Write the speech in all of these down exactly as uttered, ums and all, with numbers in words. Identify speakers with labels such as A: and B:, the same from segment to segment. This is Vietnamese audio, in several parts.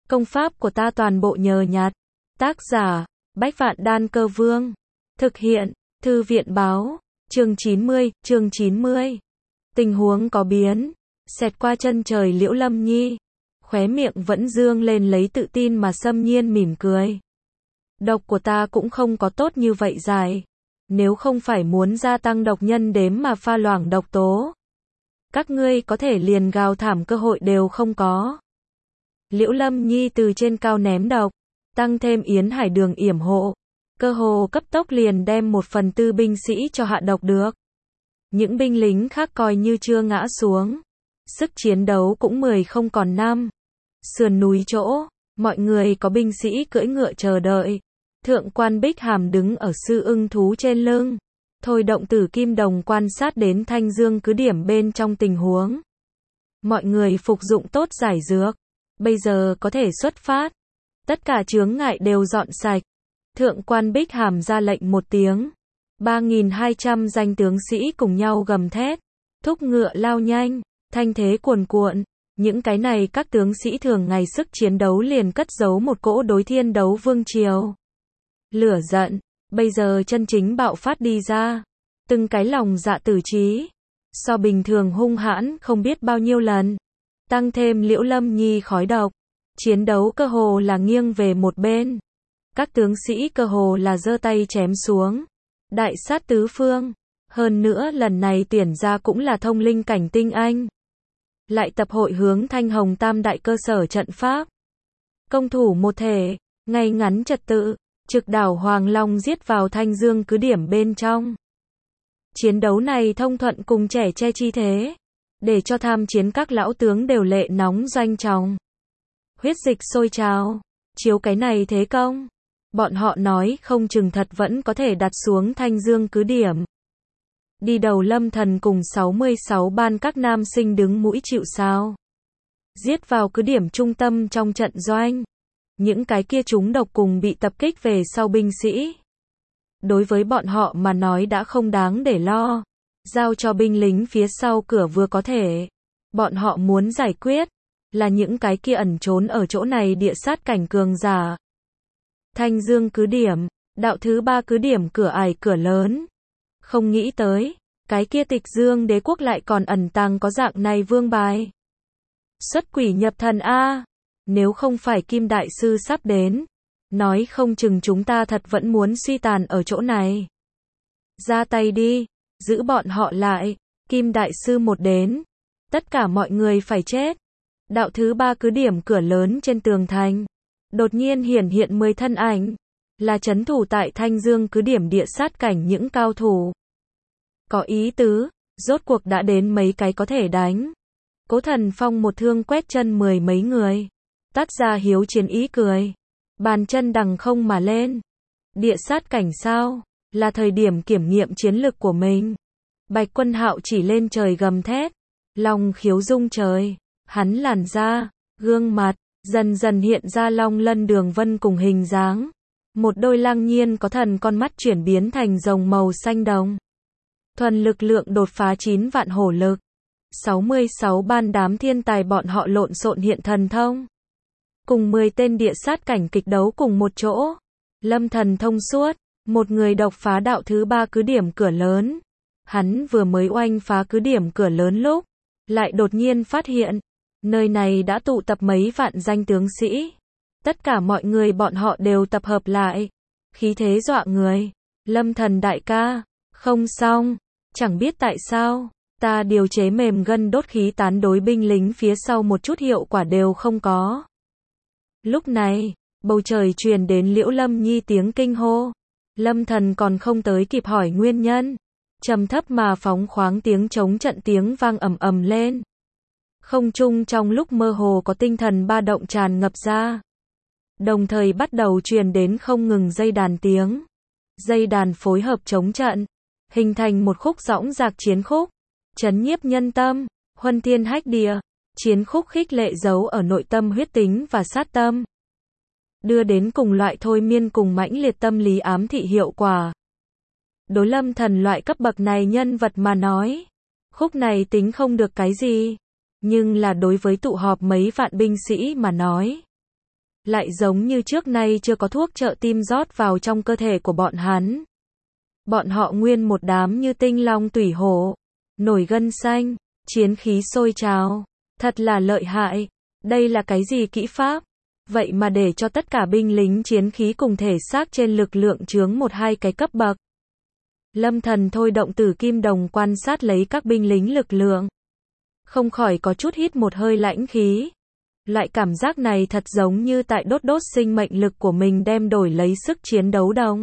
A: Công pháp của ta toàn bộ nhờ nhặt. Tác giả, Bách Vạn Đan Cơ Vương. Thực hiện, Thư viện báo. Chương chín mươi, chương chín mươi. Tình huống có biến. Xẹt qua chân trời Liễu Lâm Nhi. Khóe miệng vẫn dương lên lấy tự tin mà xâm nhiên mỉm cười. Độc của ta cũng không có tốt như vậy dài. Nếu không phải muốn gia tăng độc nhân đếm mà pha loãng độc tố, các ngươi có thể liền gào thảm cơ hội đều không có. Liễu Lâm Nhi từ trên cao ném độc, tăng thêm Yến Hải Đường yểm hộ, cơ hồ cấp tốc liền đem một phần tư binh sĩ cho hạ độc được. Những binh lính khác coi như chưa ngã xuống, sức chiến đấu cũng mười không còn năm. Sườn núi chỗ, mọi người có binh sĩ cưỡi ngựa chờ đợi. Thượng quan Bích Hàm đứng ở sư ưng thú trên lưng, thôi động tử kim đồng quan sát đến Thanh Dương cứ điểm bên trong tình huống. Mọi người phục dụng tốt giải dược, bây giờ có thể xuất phát. Tất cả chướng ngại đều dọn sạch. Thượng quan Bích Hàm ra lệnh một tiếng. ba nghìn hai trăm danh tướng sĩ cùng nhau gầm thét, thúc ngựa lao nhanh, thanh thế cuồn cuộn. Những cái này các tướng sĩ thường ngày sức chiến đấu liền cất giấu một cỗ đối thiên đấu vương triều lửa giận, bây giờ chân chính bạo phát đi ra. Từng cái lòng dạ tử trí, so bình thường hung hãn không biết bao nhiêu lần. Tăng thêm Liễu Lâm Nhi khói độc, chiến đấu cơ hồ là nghiêng về một bên. Các tướng sĩ cơ hồ là giơ tay chém xuống, đại sát tứ phương. Hơn nữa lần này tuyển ra cũng là thông linh cảnh tinh anh. Lại tập hội hướng Thanh Hồng Tam đại cơ sở trận pháp. Công thủ một thể, ngay ngắn trật tự, trực đảo Hoàng Long giết vào Thanh Dương cứ điểm bên trong. Chiến đấu này thông thuận cùng trẻ che chi thế, để cho tham chiến các lão tướng đều lệ nóng doanh trọng. Huyết dịch sôi trào, chiếu cái này thế công, bọn họ nói không chừng thật vẫn có thể đặt xuống Thanh Dương cứ điểm. Đi đầu Lâm Thần cùng sáu mươi sáu ban các nam sinh đứng mũi chịu sào, giết vào cứ điểm trung tâm trong trận doanh. Những cái kia chúng độc cùng bị tập kích về sau binh sĩ, đối với bọn họ mà nói đã không đáng để lo. Giao cho binh lính phía sau cửa vừa có thể. Bọn họ muốn giải quyết là những cái kia ẩn trốn ở chỗ này địa sát cảnh cường giả. Thanh Dương cứ điểm, đạo thứ ba cứ điểm cửa ải cửa lớn. Không nghĩ tới, cái kia Tịch Dương đế quốc lại còn ẩn tàng có dạng này vương bài. Xuất quỷ nhập thần a. Nếu không phải Kim Đại Sư sắp đến, nói không chừng chúng ta thật vẫn muốn suy tàn ở chỗ này. Ra tay đi, giữ bọn họ lại. Kim Đại Sư một đến, tất cả mọi người phải chết. Đạo thứ ba cứ điểm cửa lớn trên tường thành, đột nhiên hiển hiện mười thân ảnh, là trấn thủ tại Thanh Dương cứ điểm địa sát cảnh những cao thủ. Có ý tứ, rốt cuộc đã đến mấy cái có thể đánh. Cố Thần Phong một thương quét chân mười mấy người. Tác ra hiếu chiến ý cười, bàn chân đằng không mà lên. Địa sát cảnh sao, là thời điểm kiểm nghiệm chiến lực của mình. Bạch Quân Hạo chỉ lên trời gầm thét, long khiếu rung trời. Hắn làn da, gương mặt, dần dần hiện ra long lân đường vân cùng hình dáng. Một đôi lăng nhiên có thần con mắt chuyển biến thành rồng màu xanh đồng. Thuần lực lượng đột phá chín vạn hổ lực. sáu mươi sáu ban đám thiên tài bọn họ lộn xộn hiện thần thông. Cùng mười tên địa sát cảnh kịch đấu cùng một chỗ. Lâm Thần thông suốt, một người độc phá đạo thứ ba cứ điểm cửa lớn. Hắn vừa mới oanh phá cứ điểm cửa lớn lúc, lại đột nhiên phát hiện, nơi này đã tụ tập mấy vạn danh tướng sĩ. Tất cả mọi người bọn họ đều tập hợp lại. Khí thế dọa người. Lâm Thần đại ca, không xong, chẳng biết tại sao, ta điều chế mềm gân đốt khí tán đối binh lính phía sau một chút hiệu quả đều không có. Lúc này, bầu trời truyền đến Liễu Lâm Nhi tiếng kinh hô. Lâm Thần còn không tới kịp hỏi nguyên nhân. Trầm thấp mà phóng khoáng tiếng chống trận tiếng vang ầm ầm lên. Không trung trong lúc mơ hồ có tinh thần ba động tràn ngập ra. Đồng thời bắt đầu truyền đến không ngừng dây đàn tiếng. Dây đàn phối hợp chống trận, hình thành một khúc dõng dạc chiến khúc, chấn nhiếp nhân tâm, huân thiên hách địa. Chiến khúc khích lệ giấu ở nội tâm huyết tính và sát tâm, đưa đến cùng loại thôi miên cùng mãnh liệt tâm lý ám thị hiệu quả. Đối Lâm Thần loại cấp bậc này nhân vật mà nói, khúc này tính không được cái gì, nhưng là đối với tụ họp mấy vạn binh sĩ mà nói, lại giống như trước nay chưa có thuốc trợ tim rót vào trong cơ thể của bọn hắn. Bọn họ nguyên một đám như tinh long tủy hổ, nổi gân xanh, chiến khí sôi trào, thật là lợi hại. Đây là cái gì kỹ pháp? Vậy mà để cho tất cả binh lính chiến khí cùng thể xác trên lực lượng chướng một hai cái cấp bậc. Lâm Thần thôi động tử kim đồng quan sát lấy các binh lính lực lượng. Không khỏi có chút hít một hơi lãnh khí. Loại cảm giác này thật giống như tại đốt đốt sinh mệnh lực của mình đem đổi lấy sức chiến đấu đồng.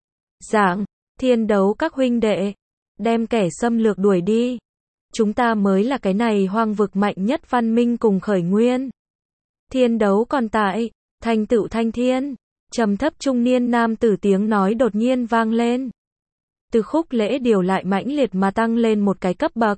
A: Dạng, thiên đấu các huynh đệ, đem kẻ xâm lược đuổi đi. Chúng ta mới là cái này hoang vực mạnh nhất văn minh cùng khởi nguyên. Thiên đấu còn tại, thành tựu thanh thiên, trầm thấp trung niên nam tử tiếng nói đột nhiên vang lên. Từ khúc lễ điều lại mãnh liệt mà tăng lên một cái cấp bậc.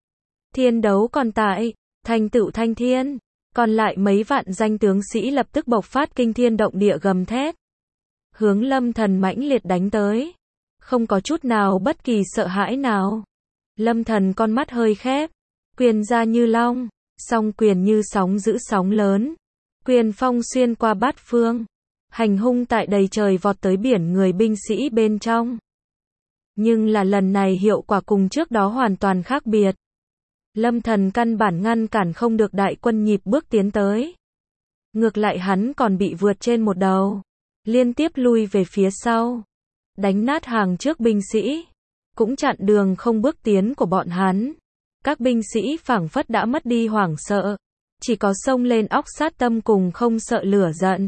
A: Thiên đấu còn tại, thành tựu thanh thiên, còn lại mấy vạn danh tướng sĩ lập tức bộc phát kinh thiên động địa gầm thét. Hướng Lâm Thần mãnh liệt đánh tới, không có chút nào bất kỳ sợ hãi nào. Lâm Thần con mắt hơi khép, quyền ra như long, song quyền như sóng giữ sóng lớn, quyền phong xuyên qua bát phương, hành hung tại đầy trời vọt tới biển người binh sĩ bên trong. Nhưng là lần này hiệu quả cùng trước đó hoàn toàn khác biệt. Lâm Thần căn bản ngăn cản không được đại quân nhịp bước tiến tới. Ngược lại hắn còn bị vượt trên một đầu, liên tiếp lui về phía sau, đánh nát hàng trước binh sĩ, cũng chặn đường không bước tiến của bọn hắn. Các binh sĩ phảng phất đã mất đi hoảng sợ, chỉ có xông lên óc sát tâm cùng không sợ lửa giận.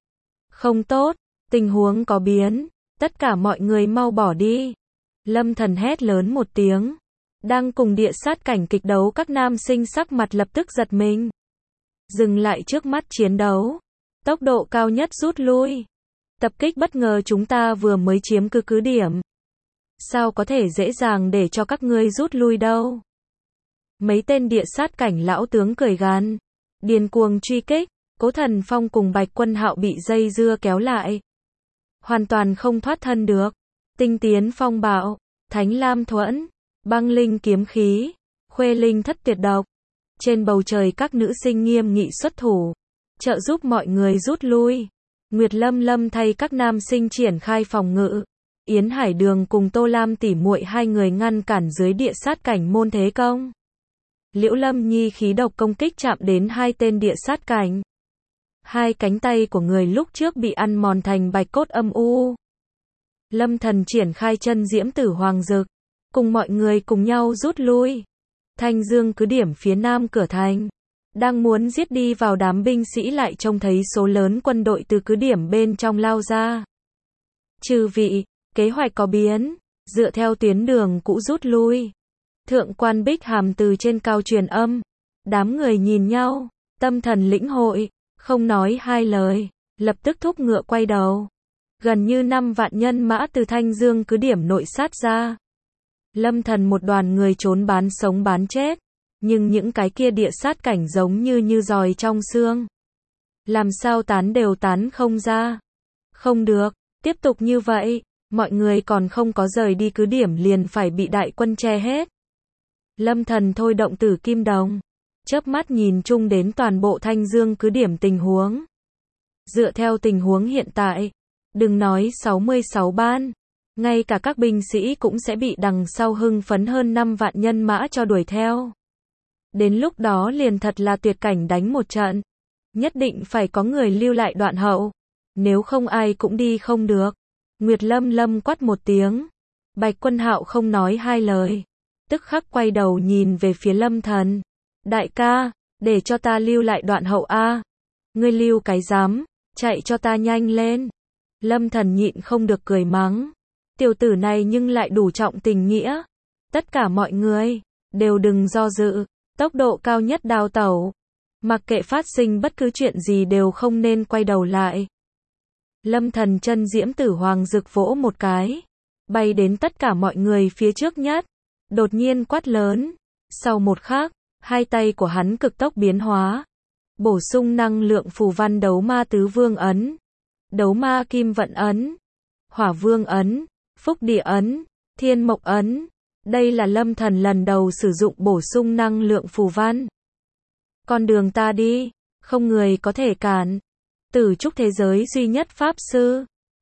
A: Không tốt, tình huống có biến, tất cả mọi người mau bỏ đi. Lâm Thần hét lớn một tiếng. Đang cùng địa sát cảnh kịch đấu các nam sinh sắc mặt lập tức giật mình. Dừng lại trước mắt chiến đấu. Tốc độ cao nhất rút lui. Tập kích bất ngờ chúng ta vừa mới chiếm cứ cứ điểm. Sao có thể dễ dàng để cho các ngươi rút lui đâu? Mấy tên địa sát cảnh lão tướng cười gằn, điên cuồng truy kích. Cố Thần Phong cùng Bạch Quân Hạo bị dây dưa kéo lại, hoàn toàn không thoát thân được. Tinh Tiến Phong Bạo, Thánh Lam Thuẫn, Băng Linh kiếm khí, Khuê Linh thất tuyệt độc. Trên bầu trời các nữ sinh nghiêm nghị xuất thủ, trợ giúp mọi người rút lui. Nguyệt Lâm Lâm thay các nam sinh triển khai phòng ngự. Yến Hải Đường cùng Tô Lam tỉ muội hai người ngăn cản dưới địa sát cảnh môn thế công. Liễu Lâm Nhi khí độc công kích chạm đến hai tên địa sát cảnh. Hai cánh tay của người lúc trước bị ăn mòn thành bạch cốt âm u. Lâm Thần triển khai chân diễm tử hoàng dực, cùng mọi người cùng nhau rút lui. Thanh Dương cứ điểm phía nam cửa thành, đang muốn giết đi vào đám binh sĩ lại trông thấy số lớn quân đội từ cứ điểm bên trong lao ra. Chư vị, kế hoạch có biến, dựa theo tuyến đường cũ rút lui. Thượng quan Bích Hàm từ trên cao truyền âm. Đám người nhìn nhau, tâm thần lĩnh hội, không nói hai lời, lập tức thúc ngựa quay đầu. Gần như năm vạn nhân mã từ Thanh Dương cứ điểm nội sát ra. Lâm Thần một đoàn người trốn bán sống bán chết, nhưng những cái kia địa sát cảnh giống như như giòi trong xương. Làm sao tán đều tán không ra. Không được, tiếp tục như vậy, mọi người còn không có rời đi cứ điểm liền phải bị đại quân che hết. Lâm Thần thôi động tử kim đồng, chớp mắt nhìn chung đến toàn bộ Thanh Dương cứ điểm tình huống. Dựa theo tình huống hiện tại, đừng nói sáu mươi sáu ban, ngay cả các binh sĩ cũng sẽ bị đằng sau hưng phấn hơn năm vạn nhân mã cho đuổi theo. Đến lúc đó liền thật là tuyệt cảnh đánh một trận. Nhất định phải có người lưu lại đoạn hậu, nếu không ai cũng đi không được. Nguyệt Lâm Lâm quát một tiếng. Bạch Quân Hạo không nói hai lời, tức khắc quay đầu nhìn về phía Lâm Thần. Đại ca, để cho ta lưu lại đoạn hậu a. Ngươi lưu cái dám, chạy cho ta nhanh lên. Lâm Thần nhịn không được cười mắng. Tiểu tử này nhưng lại đủ trọng tình nghĩa. Tất cả mọi người, đều đừng do dự, tốc độ cao nhất đào tẩu. Mặc kệ phát sinh bất cứ chuyện gì đều không nên quay đầu lại. Lâm Thần chân diễm tử hoàng rực vỗ một cái, bay đến tất cả mọi người phía trước nhất, đột nhiên quát lớn. Sau một khắc, hai tay của hắn cực tốc biến hóa, bổ sung năng lượng phù văn đấu ma tứ vương ấn, đấu ma kim vận ấn, hỏa vương ấn, phúc địa ấn, thiên mộc ấn. Đây là Lâm Thần lần đầu sử dụng bổ sung năng lượng phù văn. Con đường ta đi, không người có thể cản. Tử trúc thế giới duy nhất Pháp Sư.